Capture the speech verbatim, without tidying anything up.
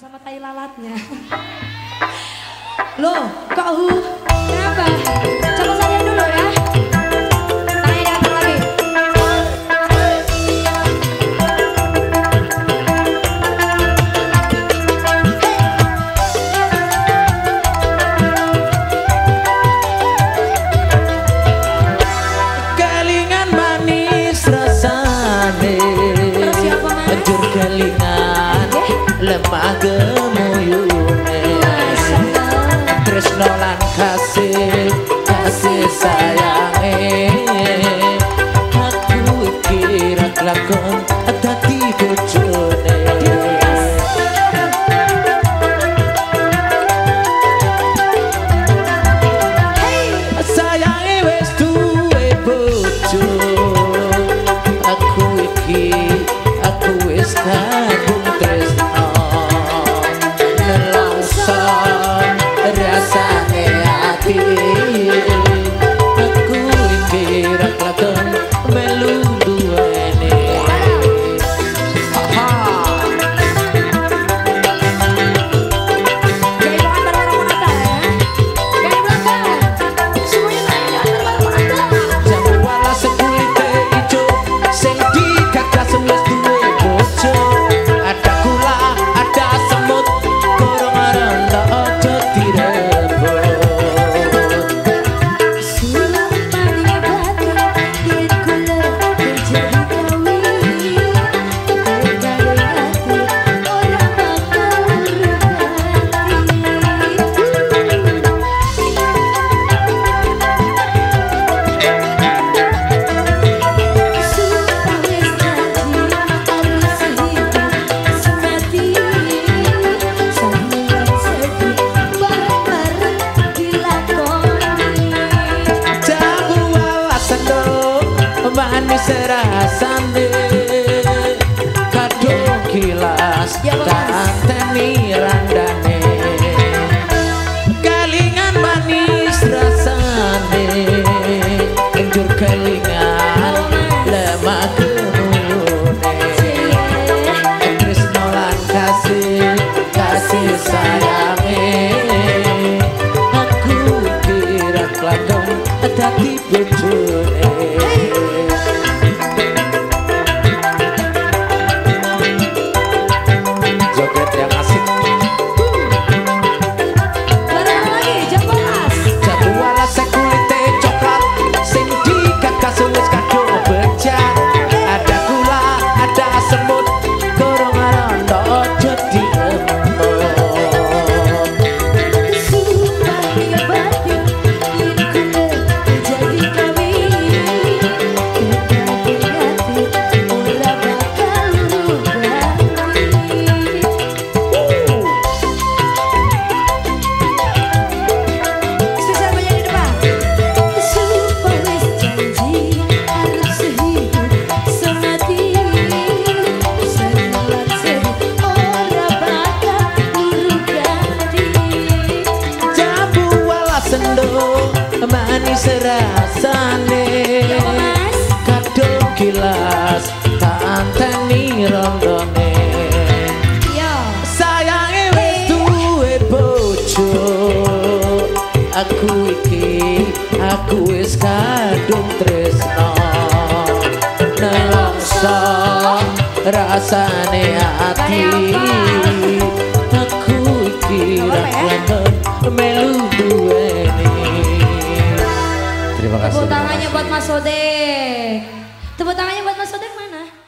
sama tai lalatnya. Loh, kok hu? Kenapa? Coba saya dulu ya. Tangannya diatur lagi. Kelingan manis rasane, hancur kelingan lemah gemuyune. Tresno lan kasih kasih sayange, aku kira kelakon dadi bojone. Sayange wis duwe bojo, aku iki aku wis kadung tresno. Nelongso rasane ati, aku iki ra kelakon melu duweni. Manis rasane kadung kilas tak anteni randane. Kelingan manis rasane hancur kelingan lemah gemuyune. Tresno lan kasih kasih sayange, aku kira kelakon dadi bojone. Manis rasane kadung kilas tak anteni rondone. Sayange wis duwe bojo, aku iki aku wis kadung tresno. Nelongso rasane ati, aku iki ra kelakon melu duweni. Terima kasih. Tepuk tangannya buat Mas Sodek. Tepuk tangannya buat Mas Sodek mana?